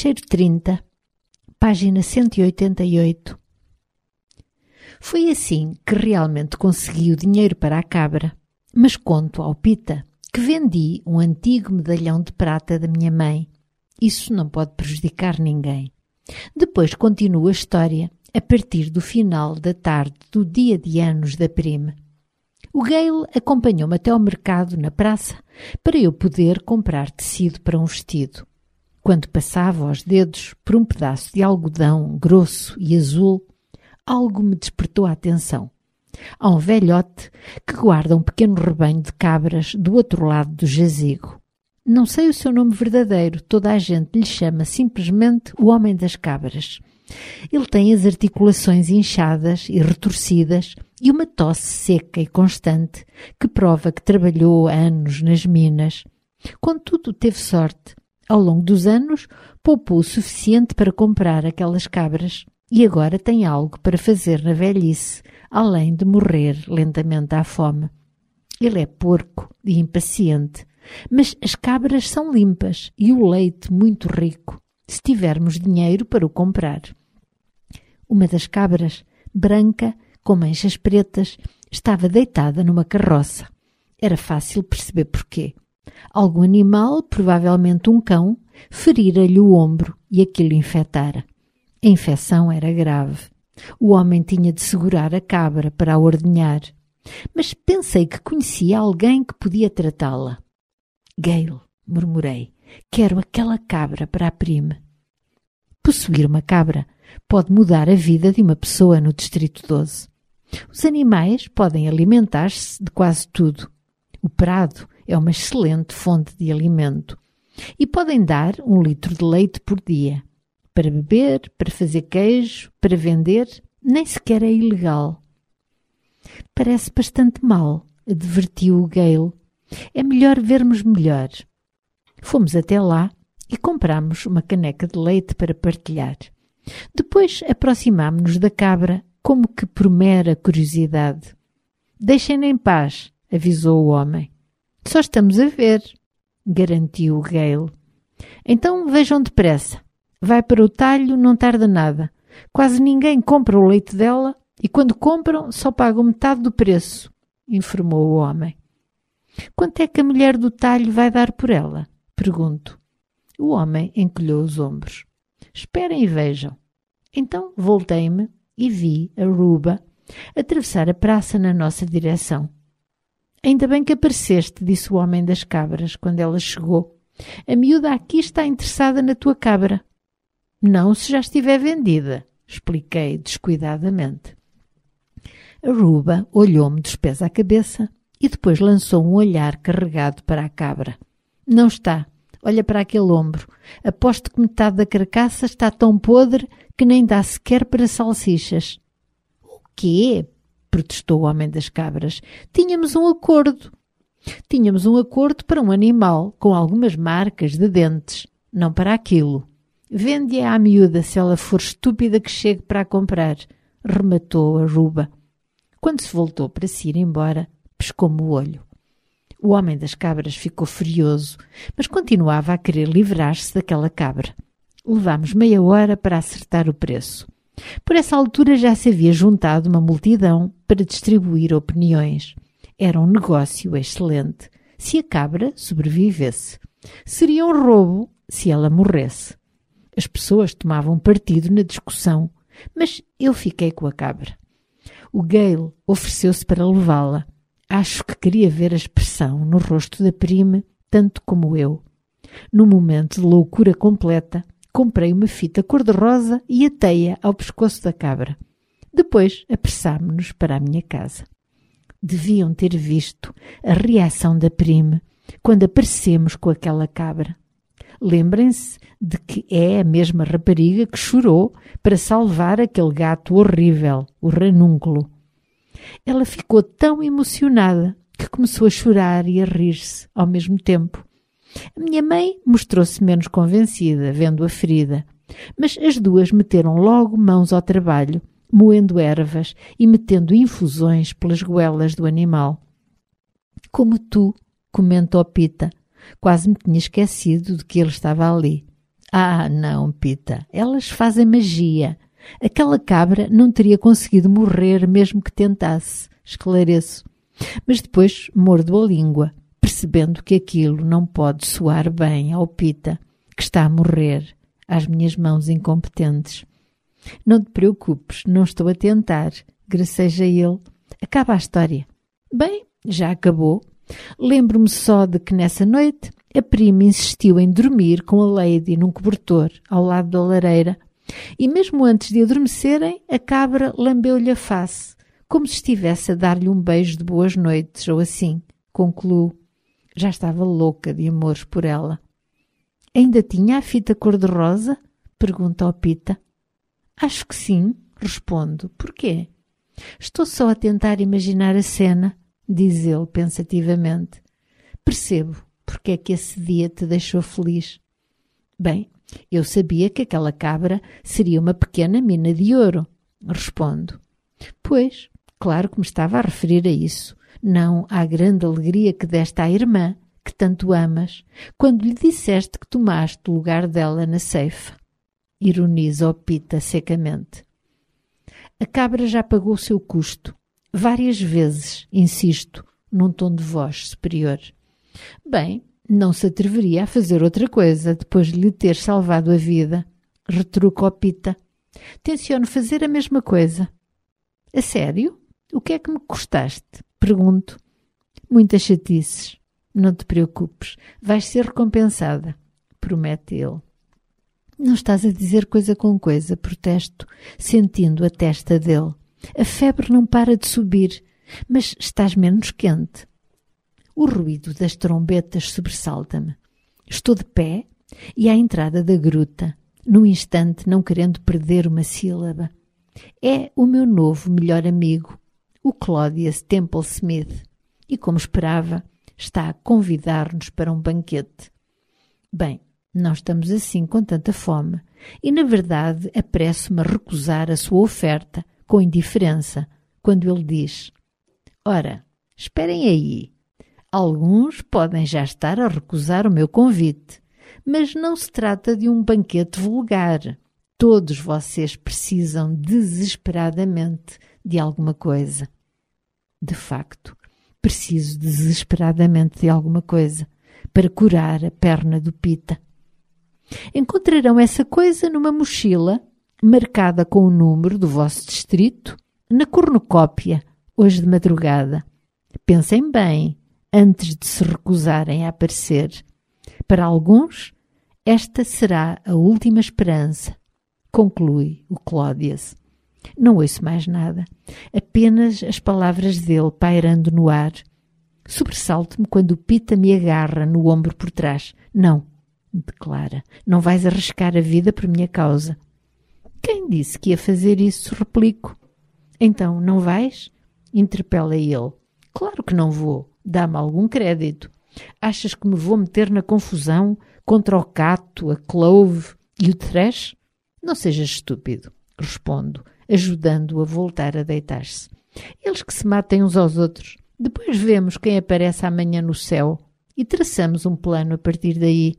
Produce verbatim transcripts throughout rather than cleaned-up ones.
Fecheiro trinta, página cento e oitenta e oito. Foi assim que realmente consegui o dinheiro para a cabra, mas conto ao Pita que vendi um antigo medalhão de prata da minha mãe. Isso não pode prejudicar ninguém. Depois continua a história a partir do final da tarde do dia de anos da prima. O Gale acompanhou-me até ao mercado na praça para eu poder comprar tecido para um vestido. Quando passava aos dedos por um pedaço de algodão grosso e azul, algo me despertou a atenção. Há um velhote que guarda um pequeno rebanho de cabras do outro lado do jazigo. Não sei o seu nome verdadeiro, toda a gente lhe chama simplesmente o Homem das Cabras. Ele tem as articulações inchadas e retorcidas e uma tosse seca e constante que prova que trabalhou anos nas minas. Contudo, teve sorte. Ao longo dos anos, poupou o suficiente para comprar aquelas cabras e agora tem algo para fazer na velhice, além de morrer lentamente à fome. Ele é porco e impaciente, mas as cabras são limpas e o leite muito rico, se tivermos dinheiro para o comprar. Uma das cabras, branca, com manchas pretas, estava deitada numa carroça. Era fácil perceber porquê. Algum animal, provavelmente um cão, ferira-lhe o ombro e aquilo infectara. A infecção era grave. O homem tinha de segurar a cabra para a ordenhar. Mas pensei que conhecia alguém que podia tratá-la. Gale, murmurei, quero aquela cabra para a prima. Possuir uma cabra pode mudar a vida de uma pessoa no Distrito doze. Os animais podem alimentar-se de quase tudo. O prado é uma excelente fonte de alimento e podem dar um litro de leite por dia. Para beber, para fazer queijo, para vender, nem sequer é ilegal. Parece bastante mal, advertiu o Gale. É melhor vermos melhor. Fomos até lá e comprámos uma caneca de leite para partilhar. Depois aproximámo-nos da cabra como que por mera curiosidade. Deixem-na em paz, avisou o homem. Só estamos a ver, garantiu o Gale. Então vejam depressa. Vai para o talho, não tarda nada. Quase ninguém compra o leite dela e quando compram só pagam metade do preço, informou o homem. Quanto é que a mulher do talho vai dar por ela? Pergunto. O homem encolheu os ombros. Esperem e vejam. Então voltei-me e vi a Ruba atravessar a praça na nossa direção. Ainda bem que apareceste, disse o homem das cabras, quando ela chegou. A miúda aqui está interessada na tua cabra. Não se já estiver vendida, expliquei descuidadamente. A Ruba olhou-me dos pés à cabeça e depois lançou um olhar carregado para a cabra. Não está. Olha para aquele ombro. Aposto que metade da carcaça está tão podre que nem dá sequer para salsichas. O quê? Protestou o homem das cabras. Tínhamos um acordo. Tínhamos um acordo para um animal com algumas marcas de dentes, não para aquilo. Vende-a à miúda se ela for estúpida que chegue para a comprar, rematou a Ruba. Quando se voltou para se ir embora, pescou-me o olho. O homem das cabras ficou furioso, mas continuava a querer livrar-se daquela cabra. Levámos meia hora para acertar o preço. Por essa altura já se havia juntado uma multidão para distribuir opiniões. Era um negócio excelente, se a cabra sobrevivesse. Seria um roubo se ela morresse. As pessoas tomavam partido na discussão, mas eu fiquei com a cabra. O Gale ofereceu-se para levá-la. Acho que queria ver a expressão no rosto da prima, tanto como eu. Num momento de loucura completa, comprei uma fita cor-de-rosa e atei-a ao pescoço da cabra. Depois apressámo-nos para a minha casa. Deviam ter visto a reação da prima quando aparecemos com aquela cabra. Lembrem-se de que é a mesma rapariga que chorou para salvar aquele gato horrível, o ranúnculo. Ela ficou tão emocionada que começou a chorar e a rir-se ao mesmo tempo. A minha mãe mostrou-se menos convencida, vendo a ferida, mas as duas meteram logo mãos ao trabalho, moendo ervas e metendo infusões pelas goelas do animal. Como tu, comentou Pita, quase me tinha esquecido de que ele estava ali. Ah, não, Pita, elas fazem magia. Aquela cabra não teria conseguido morrer mesmo que tentasse, esclareço. Mas depois mordo a língua, percebendo que aquilo não pode soar bem ao Pita, que está a morrer às minhas mãos incompetentes. Não te preocupes, não estou a tentar, graceja ele. Acaba a história. Bem, já acabou. Lembro-me só de que nessa noite a prima insistiu em dormir com a Lady num cobertor ao lado da lareira e mesmo antes de adormecerem a cabra lambeu-lhe a face, como se estivesse a dar-lhe um beijo de boas noites ou assim, concluo. Já estava louca de amores por ela. Ainda tinha a fita cor-de-rosa? Pergunta ao Pita. Acho que sim, respondo. Porquê? Estou só a tentar imaginar a cena, diz ele pensativamente. Percebo porque é que esse dia te deixou feliz. Bem, eu sabia que aquela cabra seria uma pequena mina de ouro, respondo. Pois, claro que me estava a referir a isso, não à grande alegria que deste à irmã, que tanto amas, quando lhe disseste que tomaste o lugar dela na ceifa. Ironiza o Pita secamente. A cabra já pagou o seu custo. Várias vezes, insisto, num tom de voz superior. Bem, não se atreveria a fazer outra coisa depois de lhe ter salvado a vida. Retruca o Pita. Tenciono fazer a mesma coisa. A sério? O que é que me custaste? Pergunto. Muitas chatices. Não te preocupes, vais ser recompensada, promete ele. Não estás a dizer coisa com coisa, protesto, sentindo a testa dele. A febre não para de subir, mas estás menos quente. O ruído das trombetas sobressalta-me. Estou de pé e à entrada da gruta, num instante não querendo perder uma sílaba. É o meu novo melhor amigo, o Claudius Temple Smith, e como esperava, está a convidar-nos para um banquete. Bem, não estamos assim com tanta fome e, na verdade, apresso-me a recusar a sua oferta com indiferença, quando ele diz: Ora, esperem aí. Alguns podem já estar a recusar o meu convite, mas não se trata de um banquete vulgar. Todos vocês precisam desesperadamente de alguma coisa. De facto, preciso desesperadamente de alguma coisa para curar a perna do Pita. Encontrarão essa coisa numa mochila marcada com o número do vosso distrito na cornucópia, hoje de madrugada. Pensem bem antes de se recusarem a aparecer. Para alguns, esta será a última esperança, conclui o Claudius. Não ouço mais nada, apenas as palavras dele pairando no ar. Sobressalto-me quando o Pita me agarra no ombro por trás. Não, declara, não vais arriscar a vida por minha causa. Quem disse que ia fazer isso? Replico. Então, não vais? Interpela ele. Claro que não vou. Dá-me algum crédito. Achas que me vou meter na confusão contra o Cato, a Clove e o Thresh? Não sejas estúpido, respondo, ajudando-o a voltar a deitar-se. Eles que se matem uns aos outros. Depois vemos quem aparece amanhã no céu e traçamos um plano a partir daí.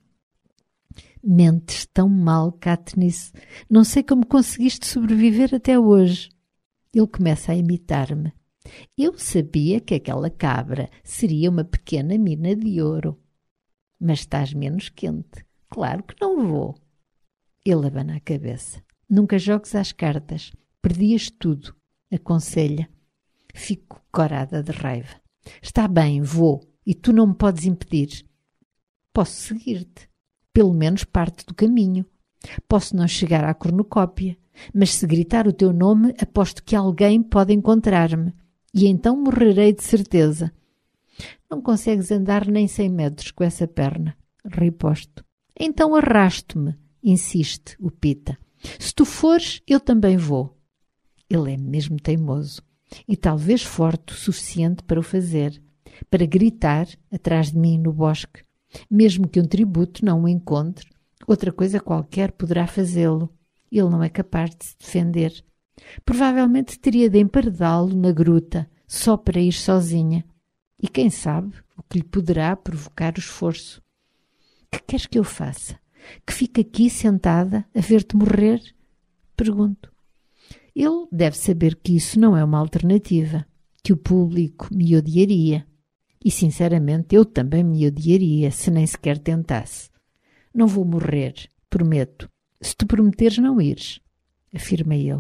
Mentes tão mal, Katniss. Não sei como conseguiste sobreviver até hoje. Ele começa a imitar-me. Eu sabia que aquela cabra seria uma pequena mina de ouro. Mas estás menos quente. Claro que não vou. Ele abana a cabeça. Nunca jogues às cartas. Perdias tudo, aconselha. Fico corada de raiva. Está bem, vou, e tu não me podes impedir. Posso seguir-te, pelo menos parte do caminho. Posso não chegar à cornucópia, mas se gritar o teu nome, aposto que alguém pode encontrar-me, e então morrerei de certeza. Não consegues andar nem cem metros com essa perna, riposto. Então arrasto-me, insiste o Pita. Se tu fores, eu também vou. Ele é mesmo teimoso. E talvez forte o suficiente para o fazer, para gritar atrás de mim no bosque. Mesmo que um tributo não o encontre, outra coisa qualquer poderá fazê-lo. Ele não é capaz de se defender. Provavelmente teria de emparedá-lo na gruta, só para ir sozinha. E quem sabe o que lhe poderá provocar o esforço. Que queres que eu faça? que fica aqui sentada a ver-te morrer? Pergunto. Ele deve saber que isso não é uma alternativa, que o público me odiaria. E, sinceramente, eu também me odiaria se nem sequer tentasse. Não vou morrer, prometo, se tu prometeres não ires, afirma ele.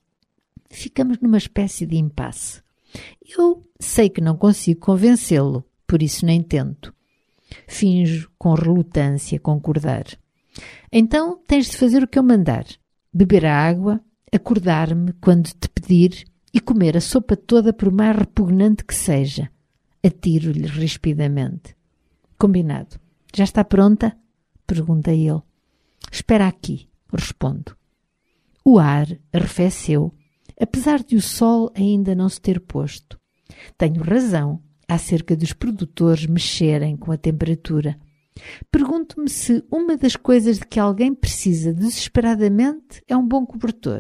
Ficamos numa espécie de impasse. Eu sei que não consigo convencê-lo, por isso nem tento. Finjo com relutância concordar. Então tens de fazer o que eu mandar. Beber a água, acordar-me quando te pedir e comer a sopa toda por mais repugnante que seja. Atiro-lhe rispidamente. Combinado. Já está pronta? Pergunta ele. Espera aqui, respondo. O ar arrefeceu, apesar de o sol ainda não se ter posto. Tenho razão acerca dos produtores mexerem com a temperatura. Pergunto-me se uma das coisas de que alguém precisa desesperadamente é um bom cobertor.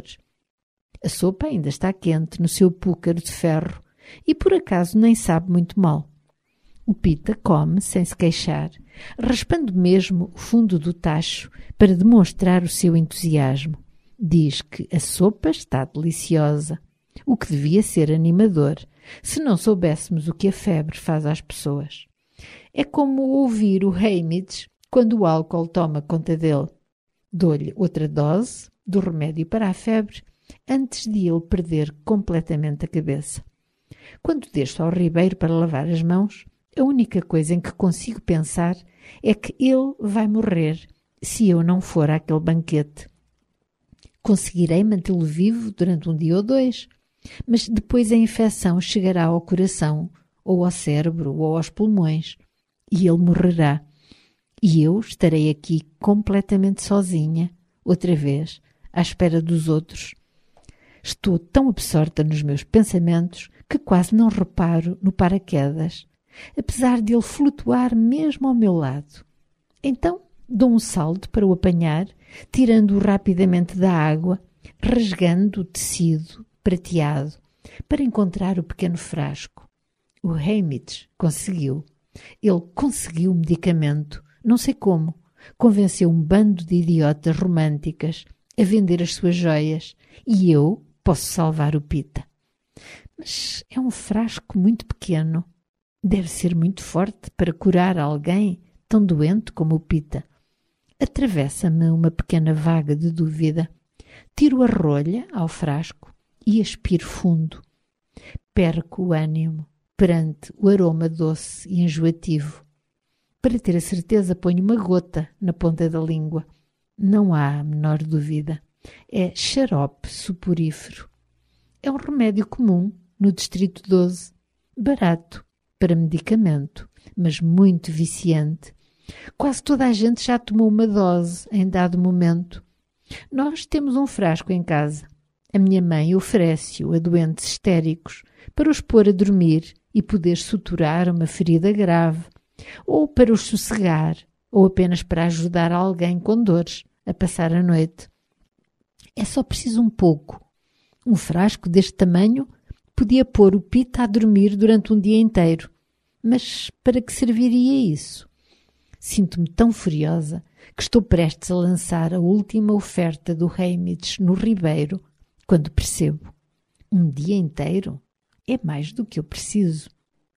A sopa ainda está quente no seu púcaro de ferro e por acaso nem sabe muito mal. O Pita come sem se queixar, raspando mesmo o fundo do tacho para demonstrar o seu entusiasmo. Diz que a sopa está deliciosa, o que devia ser animador, se não soubéssemos o que a febre faz às pessoas. É como ouvir o Hamids quando o álcool toma conta dele. Dou-lhe outra dose do remédio para a febre antes de ele perder completamente a cabeça. Quando desço ao ribeiro para lavar as mãos, a única coisa em que consigo pensar é que ele vai morrer se eu não for àquele banquete. Conseguirei mantê-lo vivo durante um dia ou dois, mas depois a infecção chegará ao coração, ou ao cérebro, ou aos pulmões, e ele morrerá. E eu estarei aqui completamente sozinha, outra vez, à espera dos outros. Estou tão absorta nos meus pensamentos que quase não reparo no paraquedas, apesar de ele flutuar mesmo ao meu lado. Então dou um salto para o apanhar, tirando-o rapidamente da água, rasgando o tecido prateado para encontrar o pequeno frasco. O Hamids conseguiu. Ele conseguiu o medicamento, não sei como. Convenceu um bando de idiotas românticas a vender as suas joias e eu posso salvar o Pita. Mas é um frasco muito pequeno. Deve ser muito forte para curar alguém tão doente como o Pita. Atravessa-me uma pequena vaga de dúvida. Tiro a rolha ao frasco e aspiro fundo. Perco o ânimo perante o aroma doce e enjoativo. Para ter a certeza, ponho uma gota na ponta da língua. Não há a menor dúvida. É xarope suporífero. É um remédio comum no Distrito doze, barato para medicamento, mas muito viciante. Quase toda a gente já tomou uma dose em dado momento. Nós temos um frasco em casa. A minha mãe oferece-o a doentes histéricos para os pôr a dormir e poder suturar uma ferida grave, ou para os sossegar, ou apenas para ajudar alguém com dores a passar a noite. É só preciso um pouco. Um frasco deste tamanho podia pôr o Pita a dormir durante um dia inteiro. Mas para que serviria isso? Sinto-me tão furiosa que estou prestes a lançar a última oferta do Hamids no ribeiro quando percebo. Um dia inteiro é mais do que eu preciso.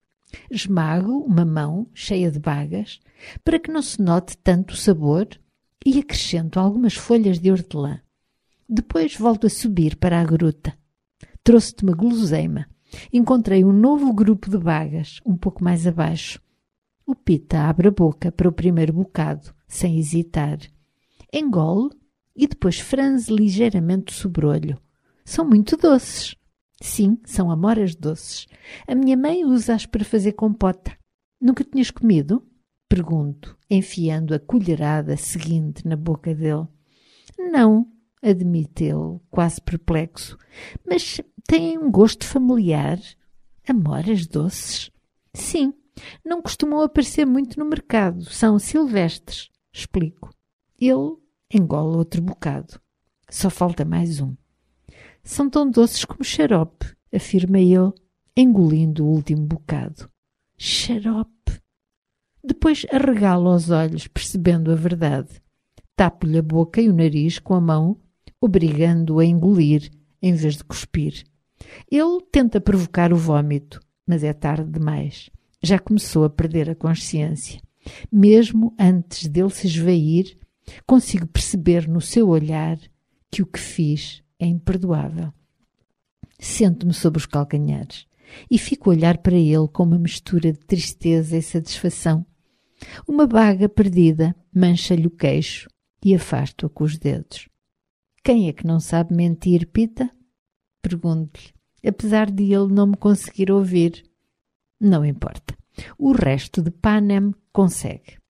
Esmago uma mão cheia de bagas para que não se note tanto o sabor e acrescento algumas folhas de hortelã. Depois volto a subir para a gruta. Trouxe-te uma guloseima. Encontrei um novo grupo de bagas, um pouco mais abaixo. O Pita abre a boca para o primeiro bocado, sem hesitar. Engole e depois franze ligeiramente o sobrolho. São muito doces. Sim, são amoras doces. A minha mãe usa-as para fazer compota. Nunca tinhas comido? Pergunto, enfiando a colherada seguinte na boca dele. Não, admite ele, quase perplexo. Mas têm um gosto familiar. Amoras doces? Sim, não costumam aparecer muito no mercado. São silvestres, explico. Ele engole outro bocado. Só falta mais um. São tão doces como xarope, afirma ele, engolindo o último bocado. Xarope. Depois arregala os olhos, percebendo a verdade. tapo-lhe a boca e o nariz com a mão, obrigando-o a engolir em vez de cuspir. Ele tenta provocar o vômito, mas é tarde demais. Já começou a perder a consciência. Mesmo antes dele se esvair, consigo perceber no seu olhar que o que fiz é imperdoável. Sento-me sobre os calcanhares e fico a olhar para ele com uma mistura de tristeza e satisfação. Uma baga perdida mancha-lhe o queixo e afasto-a com os dedos. Quem é que não sabe mentir, Pita? Pergunto-lhe, apesar de ele não me conseguir ouvir. Não importa. O resto de Panem consegue.